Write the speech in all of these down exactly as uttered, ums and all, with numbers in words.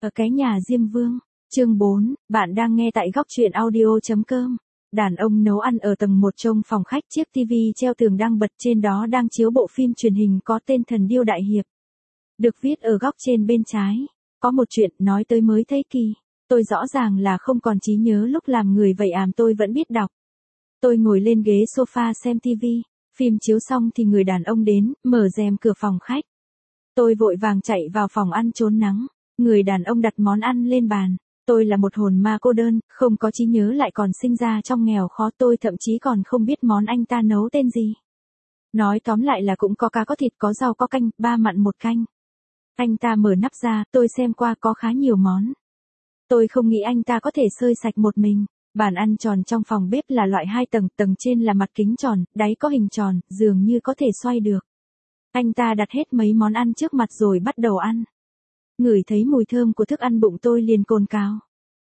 Ở cái nhà Diêm Vương, chương bốn, bạn đang nghe tại góc truyện audio.com. Đàn ông nấu ăn ở tầng một trong phòng khách, chiếc tivi treo tường đang bật, trên đó đang chiếu bộ phim truyền hình có tên Thần Điêu Đại Hiệp. Được viết ở góc trên bên trái, có một chuyện nói tới mới thấy kỳ. Tôi rõ ràng là không còn trí nhớ lúc làm người vậy àm tôi vẫn biết đọc. Tôi ngồi lên ghế sofa xem tivi, phim chiếu xong thì người đàn ông đến, mở rèm cửa phòng khách. Tôi vội vàng chạy vào phòng ăn trốn nắng. Người đàn ông đặt món ăn lên bàn. Tôi là một hồn ma cô đơn, không có trí nhớ lại còn sinh ra trong nghèo khó, tôi thậm chí còn không biết món anh ta nấu tên gì. Nói tóm lại là cũng có cá có thịt có rau có canh, ba mặn một canh. Anh ta mở nắp ra, tôi xem qua có khá nhiều món. Tôi không nghĩ anh ta có thể xơi sạch một mình. Bàn ăn tròn trong phòng bếp là loại hai tầng, tầng trên là mặt kính tròn, đáy có hình tròn, dường như có thể xoay được. Anh ta đặt hết mấy món ăn trước mặt rồi bắt đầu ăn. Ngửi thấy mùi thơm của thức ăn bụng tôi liền cồn cào.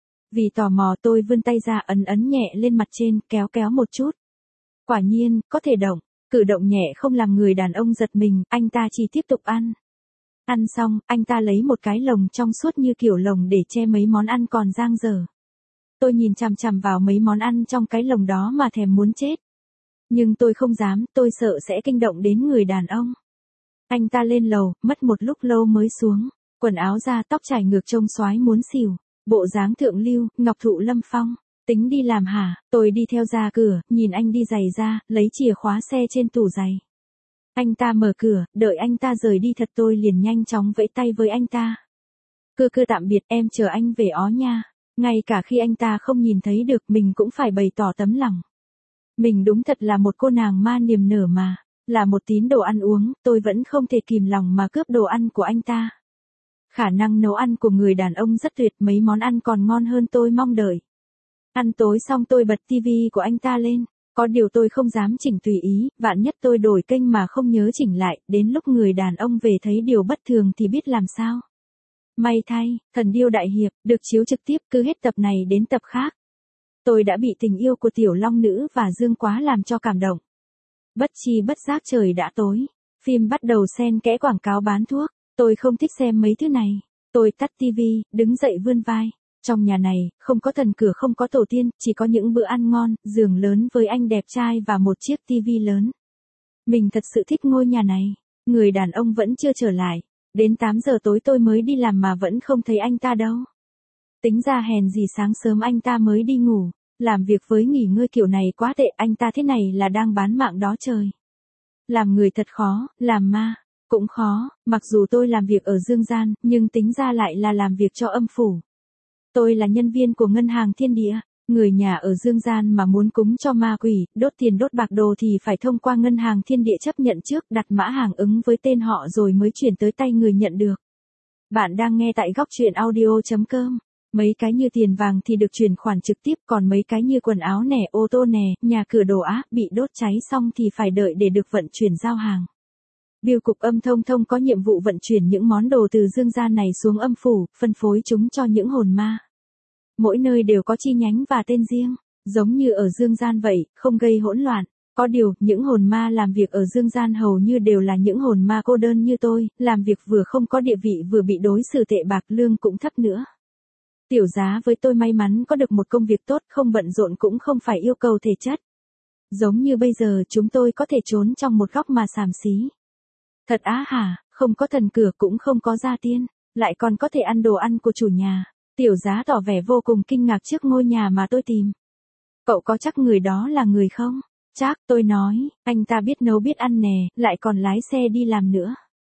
Vì tò mò tôi vươn tay ra ấn ấn nhẹ lên mặt trên, kéo kéo một chút. Quả nhiên, có thể động. Cử động nhẹ không làm người đàn ông giật mình, anh ta chỉ tiếp tục ăn. Ăn xong, anh ta lấy một cái lồng trong suốt như kiểu lồng để che mấy món ăn còn dang dở. Tôi nhìn chằm chằm vào mấy món ăn trong cái lồng đó mà thèm muốn chết. Nhưng tôi không dám, tôi sợ sẽ kinh động đến người đàn ông. Anh ta lên lầu, mất một lúc lâu mới xuống. Quần áo ra, tóc trải ngược trông xoái muốn xỉu, bộ dáng thượng lưu, ngọc thụ lâm phong. Tính đi làm hả? Tôi đi theo ra cửa, nhìn anh đi giày ra, lấy chìa khóa xe trên tủ giày. Anh ta mở cửa, đợi anh ta rời đi thật tôi liền nhanh chóng vẫy tay với anh ta. Cưa cưa tạm biệt, em chờ anh về ó nha. Ngay cả khi anh ta không nhìn thấy được mình cũng phải bày tỏ tấm lòng. Mình đúng thật là một cô nàng ma niềm nở mà. Là một tín đồ ăn uống, tôi vẫn không thể kìm lòng mà cướp đồ ăn của anh ta. Khả năng nấu ăn của người đàn ông rất tuyệt, mấy món ăn còn ngon hơn tôi mong đợi. Ăn tối xong tôi bật tivi của anh ta lên, có điều tôi không dám chỉnh tùy ý, vạn nhất tôi đổi kênh mà không nhớ chỉnh lại, đến lúc người đàn ông về thấy điều bất thường thì biết làm sao. May thay, Thần Điêu Đại Hiệp, được chiếu trực tiếp cứ hết tập này đến tập khác. Tôi đã bị tình yêu của tiểu long nữ và Dương Quá làm cho cảm động. Bất chi bất giác trời đã tối, phim bắt đầu xen kẽ quảng cáo bán thuốc. Tôi không thích xem mấy thứ này. Tôi tắt tivi, đứng dậy vươn vai. Trong nhà này, không có thần cửa không có tổ tiên, chỉ có những bữa ăn ngon, giường lớn với anh đẹp trai và một chiếc tivi lớn. Mình thật sự thích ngôi nhà này. Người đàn ông vẫn chưa trở lại. Đến tám giờ tối tôi mới đi làm mà vẫn không thấy anh ta đâu. Tính ra hèn gì sáng sớm anh ta mới đi ngủ. Làm việc với nghỉ ngơi kiểu này quá tệ, anh ta thế này là đang bán mạng đó trời. Làm người thật khó, làm ma cũng khó, mặc dù tôi làm việc ở dương gian, nhưng tính ra lại là làm việc cho âm phủ. Tôi là nhân viên của ngân hàng thiên địa, người nhà ở dương gian mà muốn cúng cho ma quỷ, đốt tiền đốt bạc đồ thì phải thông qua ngân hàng thiên địa chấp nhận trước, đặt mã hàng ứng với tên họ rồi mới chuyển tới tay người nhận được. Bạn đang nghe tại góc truyện audio.com. Mấy cái như tiền vàng thì được chuyển khoản trực tiếp, còn mấy cái như quần áo nè, ô tô nè, nhà cửa đồ á, bị đốt cháy xong thì phải đợi để được vận chuyển giao hàng. Bưu cục Âm Thông Thông có nhiệm vụ vận chuyển những món đồ từ dương gian này xuống âm phủ, phân phối chúng cho những hồn ma. Mỗi nơi đều có chi nhánh và tên riêng, giống như ở dương gian vậy, không gây hỗn loạn. Có điều, những hồn ma làm việc ở dương gian hầu như đều là những hồn ma cô đơn như tôi, làm việc vừa không có địa vị vừa bị đối xử tệ bạc, lương cũng thấp nữa. Tiểu Giá với tôi may mắn có được một công việc tốt, không bận rộn cũng không phải yêu cầu thể chất. Giống như bây giờ chúng tôi có thể trốn trong một góc mà xàm xí. Thật á hả, không có thần cửa cũng không có gia tiên, lại còn có thể ăn đồ ăn của chủ nhà. Tiểu Giá tỏ vẻ vô cùng kinh ngạc trước ngôi nhà mà tôi tìm. Cậu có chắc người đó là người không? Chắc, tôi nói, anh ta biết nấu biết ăn nè, lại còn lái xe đi làm nữa.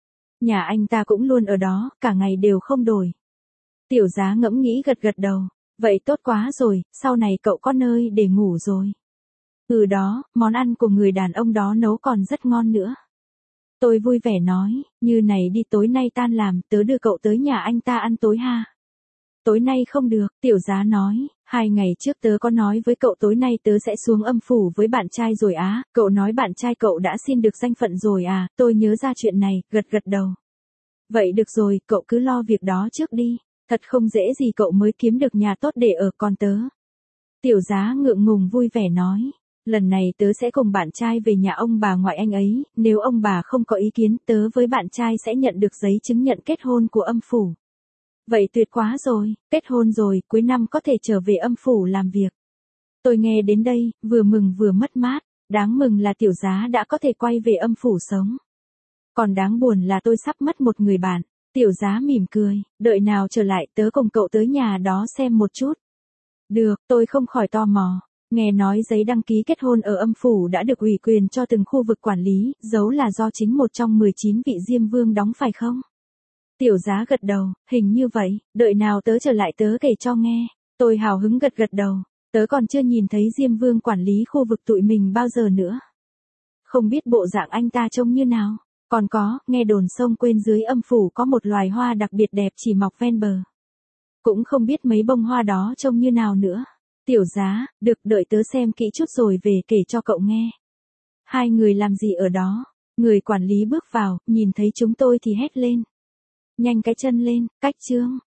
Nhà anh ta cũng luôn ở đó, cả ngày đều không đổi. Tiểu Giá ngẫm nghĩ gật gật đầu. Vậy tốt quá rồi, sau này cậu có nơi để ngủ rồi. Ừ đó, món ăn của người đàn ông đó nấu còn rất ngon nữa. Tôi vui vẻ nói, như này đi tối nay tan làm, tớ đưa cậu tới nhà anh ta ăn tối ha. Tối nay không được, Tiểu Giá nói, hai ngày trước tớ có nói với cậu tối nay tớ sẽ xuống âm phủ với bạn trai rồi á, cậu nói bạn trai cậu đã xin được danh phận rồi à, tôi nhớ ra chuyện này, gật gật đầu. Vậy được rồi, cậu cứ lo việc đó trước đi, thật không dễ gì cậu mới kiếm được nhà tốt để ở con tớ. Tiểu Giá ngượng ngùng vui vẻ nói. Lần này tớ sẽ cùng bạn trai về nhà ông bà ngoại anh ấy, nếu ông bà không có ý kiến tớ với bạn trai sẽ nhận được giấy chứng nhận kết hôn của âm phủ. Vậy tuyệt quá rồi, kết hôn rồi, cuối năm có thể trở về âm phủ làm việc. Tôi nghe đến đây, vừa mừng vừa mất mát, đáng mừng là tiểu giá đã có thể quay về âm phủ sống. Còn đáng buồn là tôi sắp mất một người bạn. Tiểu giá mỉm cười, đợi nào trở lại tớ cùng cậu tới nhà đó xem một chút. Được, tôi không khỏi tò mò. Nghe nói giấy đăng ký kết hôn ở âm phủ đã được ủy quyền cho từng khu vực quản lý, dấu là do chính một trong mười chín vị Diêm Vương đóng phải không? Tiểu giá gật đầu, hình như vậy, đợi nào tớ trở lại tớ kể cho nghe. Tôi hào hứng gật gật đầu, tớ còn chưa nhìn thấy Diêm Vương quản lý khu vực tụi mình bao giờ nữa. Không biết bộ dạng anh ta trông như nào. Còn có, nghe đồn sông Quên dưới âm phủ có một loài hoa đặc biệt đẹp chỉ mọc ven bờ. Cũng không biết mấy bông hoa đó trông như nào nữa. Tiểu giá, được, đợi tớ xem kỹ chút rồi về kể cho cậu nghe. Hai người làm gì ở đó? Người quản lý bước vào, nhìn thấy chúng tôi thì hét lên. Nhanh cái chân lên, cách chương.